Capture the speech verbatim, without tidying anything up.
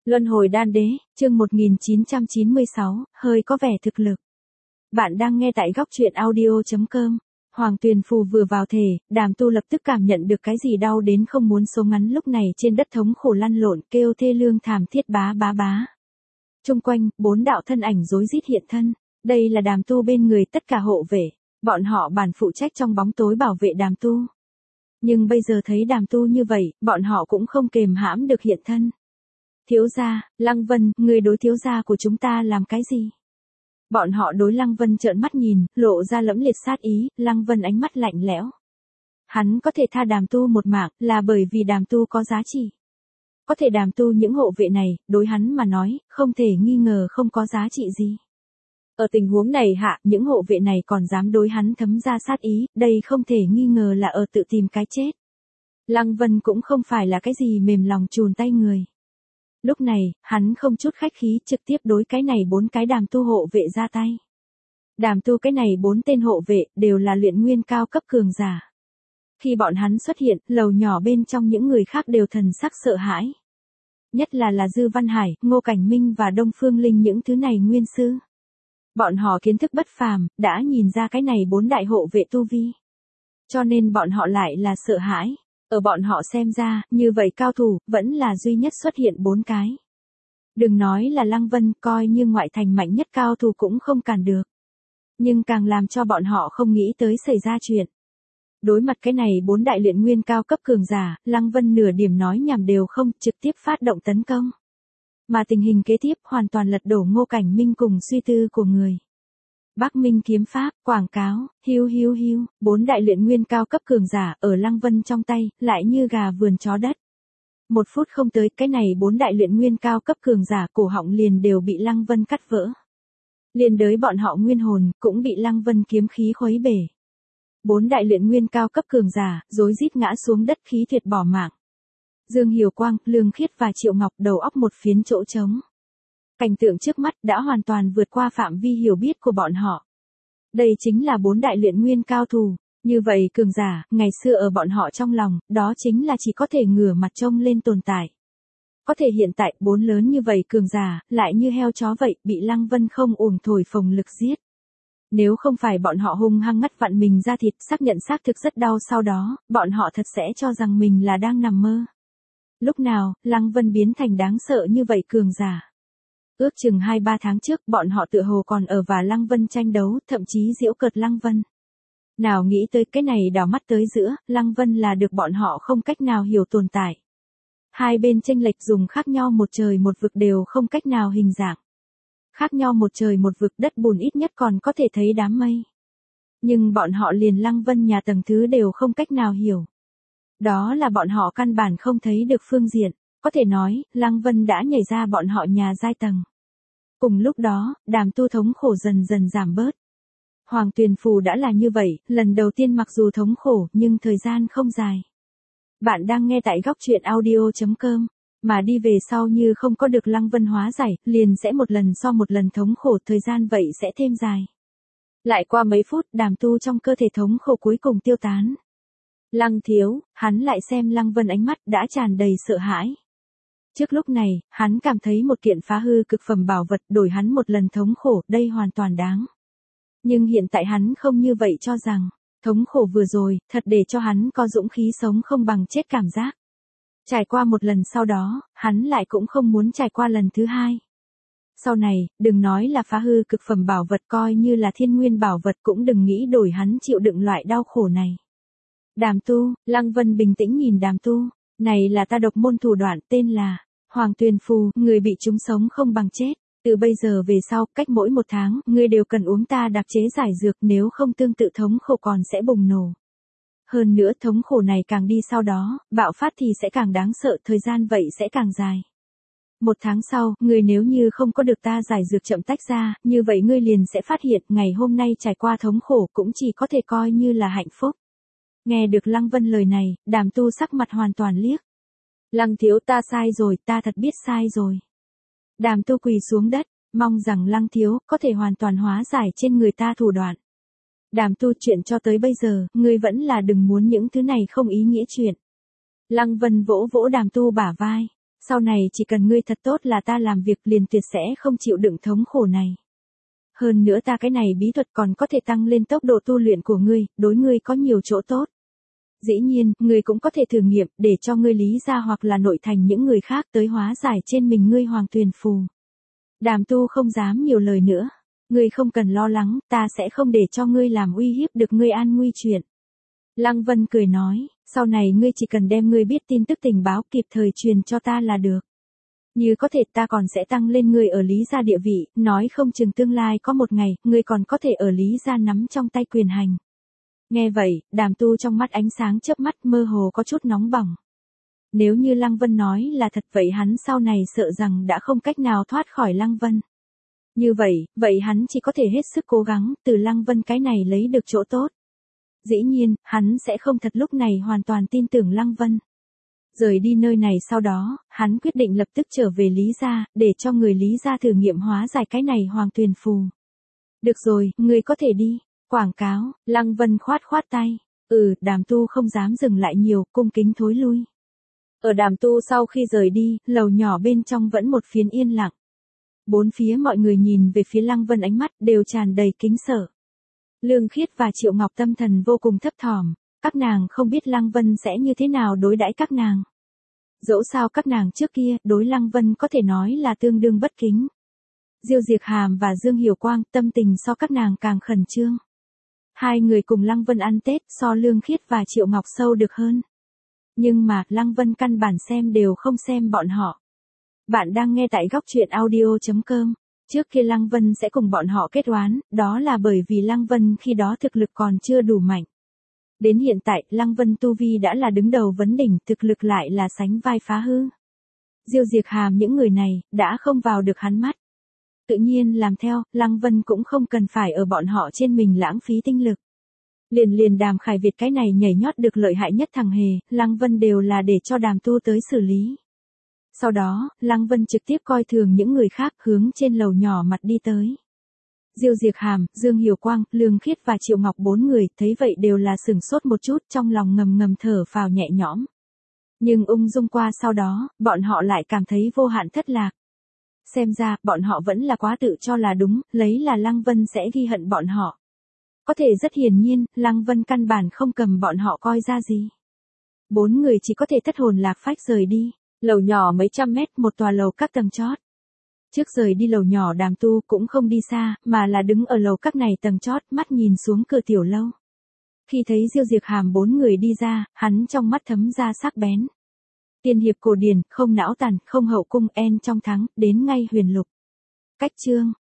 Luân hồi đan đế, chương một nghìn chín trăm chín mươi sáu, hơi có vẻ thực lực. Bạn đang nghe tại góc truyện audio chấm com. Hoàng Tuyền Phù vừa vào thể, Đàm Tu lập tức cảm nhận được cái gì đau đến không muốn sống ngắn lúc này trên đất thống khổ lăn lộn kêu thê lương thảm thiết bá bá bá. Trung quanh, bốn đạo thân ảnh rối rít hiện thân, đây là Đàm Tu bên người tất cả hộ vệ, bọn họ bản phụ trách trong bóng tối bảo vệ Đàm Tu. Nhưng bây giờ thấy Đàm Tu như vậy, bọn họ cũng không kềm hãm được hiện thân. Thiếu gia, Lăng Vân, người đối thiếu gia của chúng ta làm cái gì? Bọn họ đối Lăng Vân trợn mắt nhìn, lộ ra lẫm liệt sát ý, Lăng Vân ánh mắt lạnh lẽo. Hắn có thể tha Đàm Tu một mạng, là bởi vì Đàm Tu có giá trị. Có thể Đàm Tu những hộ vệ này, đối hắn mà nói, không thể nghi ngờ không có giá trị gì. Ở tình huống này hạ, những hộ vệ này còn dám đối hắn thấm ra sát ý, đây không thể nghi ngờ là ở tự tìm cái chết. Lăng Vân cũng không phải là cái gì mềm lòng chùn tay người. Lúc này, hắn không chút khách khí trực tiếp đối cái này bốn cái Đàm Tu hộ vệ ra tay. Đàm Tu cái này bốn tên hộ vệ đều là luyện nguyên cao cấp cường giả. Khi bọn hắn xuất hiện, lầu nhỏ bên trong những người khác đều thần sắc sợ hãi. Nhất là là Dư Văn Hải, Ngô Cảnh Minh và Đông Phương Linh những thứ này nguyên sư. Bọn họ kiến thức bất phàm, đã nhìn ra cái này bốn đại hộ vệ tu vi. Cho nên bọn họ lại là sợ hãi. Ở bọn họ xem ra, như vậy cao thủ, vẫn là duy nhất xuất hiện bốn cái. Đừng nói là Lăng Vân, coi như ngoại thành mạnh nhất cao thủ cũng không cản được. Nhưng càng làm cho bọn họ không nghĩ tới xảy ra chuyện. Đối mặt cái này bốn đại luyện nguyên cao cấp cường giả, Lăng Vân nửa điểm nói nhảm đều không, trực tiếp phát động tấn công. Mà tình hình kế tiếp hoàn toàn lật đổ Ngô Cảnh Minh cùng suy tư của người. Bắc Minh kiếm pháp, quảng cáo, hiu hiu hiu, bốn đại luyện nguyên cao cấp cường giả ở Lăng Vân trong tay, lại như gà vườn chó đất. Một phút không tới, cái này bốn đại luyện nguyên cao cấp cường giả cổ họng liền đều bị Lăng Vân cắt vỡ. Liên đới bọn họ nguyên hồn, cũng bị Lăng Vân kiếm khí khuấy bể. Bốn đại luyện nguyên cao cấp cường giả, rối rít ngã xuống đất khí tuyệt bỏ mạng. Dương Hiểu Quang, Lương Khiết và Triệu Ngọc đầu óc một phiến chỗ trống. Cảnh tượng trước mắt đã hoàn toàn vượt qua phạm vi hiểu biết của bọn họ. Đây chính là bốn đại luyện nguyên cao thủ, như vậy cường giả, ngày xưa ở bọn họ trong lòng, đó chính là chỉ có thể ngửa mặt trông lên tồn tại. Có thể hiện tại, bốn lớn như vậy cường giả, lại như heo chó vậy, bị Lăng Vân không uổng thổi phồng lực giết. Nếu không phải bọn họ hung hăng ngắt vặn mình ra thịt, xác nhận xác thực rất đau sau đó, bọn họ thật sẽ cho rằng mình là đang nằm mơ. Lúc nào, Lăng Vân biến thành đáng sợ như vậy cường giả. Ước chừng hai ba tháng trước, bọn họ tựa hồ còn ở và Lăng Vân tranh đấu, thậm chí giễu cợt Lăng Vân. Nào nghĩ tới cái này đảo mắt tới giữa, Lăng Vân là được bọn họ không cách nào hiểu tồn tại. Hai bên chênh lệch dùng khác nhau một trời một vực đều không cách nào hình dạng. Khác nhau một trời một vực đất bùn ít nhất còn có thể thấy đám mây. Nhưng bọn họ liền Lăng Vân nhà tầng thứ đều không cách nào hiểu. Đó là bọn họ căn bản không thấy được phương diện. Có thể nói, Lăng Vân đã nhảy ra bọn họ nhà giai tầng. Cùng lúc đó, Đàm Tu thống khổ dần dần giảm bớt. Hoàng Tuyền Phù đã là như vậy, lần đầu tiên mặc dù thống khổ nhưng thời gian không dài. Bạn đang nghe tại góc truyện audio chấm com, mà đi về sau như không có được Lăng Vân hóa giải, liền sẽ một lần so một lần thống khổ, thời gian vậy sẽ thêm dài. Lại qua mấy phút, Đàm Tu trong cơ thể thống khổ cuối cùng tiêu tán. Lăng thiếu, hắn lại xem Lăng Vân ánh mắt đã tràn đầy sợ hãi. Trước lúc này, hắn cảm thấy một kiện phá hư cực phẩm bảo vật đổi hắn một lần thống khổ, đây hoàn toàn đáng. Nhưng hiện tại hắn không như vậy cho rằng, thống khổ vừa rồi, thật để cho hắn có dũng khí sống không bằng chết cảm giác. Trải qua một lần sau đó, hắn lại cũng không muốn trải qua lần thứ hai. Sau này, đừng nói là phá hư cực phẩm bảo vật, coi như là thiên nguyên bảo vật cũng đừng nghĩ đổi hắn chịu đựng loại đau khổ này. Đàm Tu, Lăng Vân bình tĩnh nhìn Đàm Tu, này là ta độc môn thủ đoạn tên là Hoàng Tuyền Phù, người bị chúng sống không bằng chết. Từ bây giờ về sau, cách mỗi một tháng, ngươi đều cần uống ta đặc chế giải dược, nếu không tương tự thống khổ còn sẽ bùng nổ. Hơn nữa thống khổ này càng đi sau đó, bạo phát thì sẽ càng đáng sợ, thời gian vậy sẽ càng dài. Một tháng sau, ngươi nếu như không có được ta giải dược chậm tách ra, như vậy ngươi liền sẽ phát hiện ngày hôm nay trải qua thống khổ cũng chỉ có thể coi như là hạnh phúc. Nghe được Lăng Vân lời này, Đàm Tu sắc mặt hoàn toàn liếc. Lăng thiếu, ta sai rồi, ta thật biết sai rồi. Đàm Tu quỳ xuống đất, mong rằng Lăng thiếu có thể hoàn toàn hóa giải trên người ta thủ đoạn. Đàm Tu, chuyện cho tới bây giờ, ngươi vẫn là đừng muốn những thứ này không ý nghĩa chuyện. Lăng Vân vỗ vỗ Đàm Tu bả vai, Sau này chỉ cần ngươi thật tốt là ta làm việc liền tuyệt sẽ không chịu đựng thống khổ này. Hơn nữa ta cái này bí thuật còn có thể tăng lên tốc độ tu luyện của ngươi, đối ngươi có nhiều chỗ tốt. Dĩ nhiên, ngươi cũng có thể thử nghiệm để cho ngươi lý ra hoặc là nội thành những người khác tới hóa giải trên mình ngươi Hoàng Tuyền Phù. Đàm Tu không dám nhiều lời nữa. Ngươi không cần lo lắng, ta sẽ không để cho ngươi làm uy hiếp được ngươi an nguy chuyện. Lăng Vân cười nói, sau này ngươi chỉ cần đem ngươi biết tin tức tình báo kịp thời truyền cho ta là được. Như có thể ta còn sẽ tăng lên ngươi ở Lý gia địa vị, nói không chừng tương lai có một ngày, ngươi còn có thể ở Lý gia nắm trong tay quyền hành. Nghe vậy, Đàm Tu trong mắt ánh sáng chớp mắt mơ hồ có chút nóng bỏng. Nếu như Lăng Vân nói là thật vậy hắn sau này sợ rằng đã không cách nào thoát khỏi Lăng Vân. Như vậy, vậy hắn chỉ có thể hết sức cố gắng từ Lăng Vân cái này lấy được chỗ tốt. Dĩ nhiên, hắn sẽ không thật lúc này hoàn toàn tin tưởng Lăng Vân. Rời đi nơi này sau đó, hắn quyết định lập tức trở về Lý gia, để cho người Lý gia thử nghiệm hóa giải cái này Hoàng Tuyền Phù. Được rồi, ngươi có thể đi. Quảng cáo, Lăng Vân khoát khoát tay. Ừ, Đàm Tu không dám dừng lại nhiều, cung kính thối lui. Ở Đàm Tu sau khi rời đi, lầu nhỏ bên trong vẫn một phiến yên lặng. Bốn phía mọi người nhìn về phía Lăng Vân ánh mắt đều tràn đầy kính sợ. Lương Khiết và Triệu Ngọc tâm thần vô cùng thấp thỏm, các nàng không biết Lăng Vân sẽ như thế nào đối đãi các nàng. Dẫu sao các nàng trước kia đối Lăng Vân có thể nói là tương đương bất kính. Diêu Diệc Hàm và Dương Hiểu Quang tâm tình so các nàng càng khẩn trương. Hai người cùng Lăng Vân ăn Tết so Lương Khiết và Triệu Ngọc sâu được hơn. Nhưng mà Lăng Vân căn bản xem đều không xem bọn họ. Bạn đang nghe tại góc truyện audio chấm com. Trước kia Lăng Vân sẽ cùng bọn họ kết oán, đó là bởi vì Lăng Vân khi đó thực lực còn chưa đủ mạnh. Đến hiện tại, Lăng Vân tu vi đã là đứng đầu vấn đỉnh, thực lực lại là sánh vai phá hư. Diêu Diệc Hàm những người này, đã không vào được hắn mắt. Tự nhiên làm theo, Lăng Vân cũng không cần phải ở bọn họ trên mình lãng phí tinh lực. Liền liền Đàm Khải Việt cái này nhảy nhót được lợi hại nhất thằng hề, Lăng Vân đều là để cho Đàm Tu tới xử lý. Sau đó, Lăng Vân trực tiếp coi thường những người khác hướng trên lầu nhỏ mặt đi tới. Diêu Diệc Hàm, Dương Hiểu Quang, Lương Khiết và Triệu Ngọc bốn người thấy vậy đều là sửng sốt một chút trong lòng ngầm ngầm thở phào nhẹ nhõm. Nhưng ung dung qua sau đó, bọn họ lại cảm thấy vô hạn thất lạc. Xem ra, bọn họ vẫn là quá tự cho là đúng, lấy là Lăng Vân sẽ ghi hận bọn họ. Có thể rất hiển nhiên, Lăng Vân căn bản không cầm bọn họ coi ra gì. Bốn người chỉ có thể thất hồn lạc phách rời đi. Lầu nhỏ mấy trăm mét, một tòa lầu các tầng chót. Trước rời đi lầu nhỏ Đàm Tu cũng không đi xa, mà là đứng ở lầu các này tầng chót, mắt nhìn xuống cửa tiểu lâu. Khi thấy Diêu Diệc Hàm bốn người đi ra, hắn trong mắt thấm ra sắc bén. Tiên hiệp cổ điển, không não tàn, không hậu cung, en trong thắng, đến ngay huyền lục. Cách chương.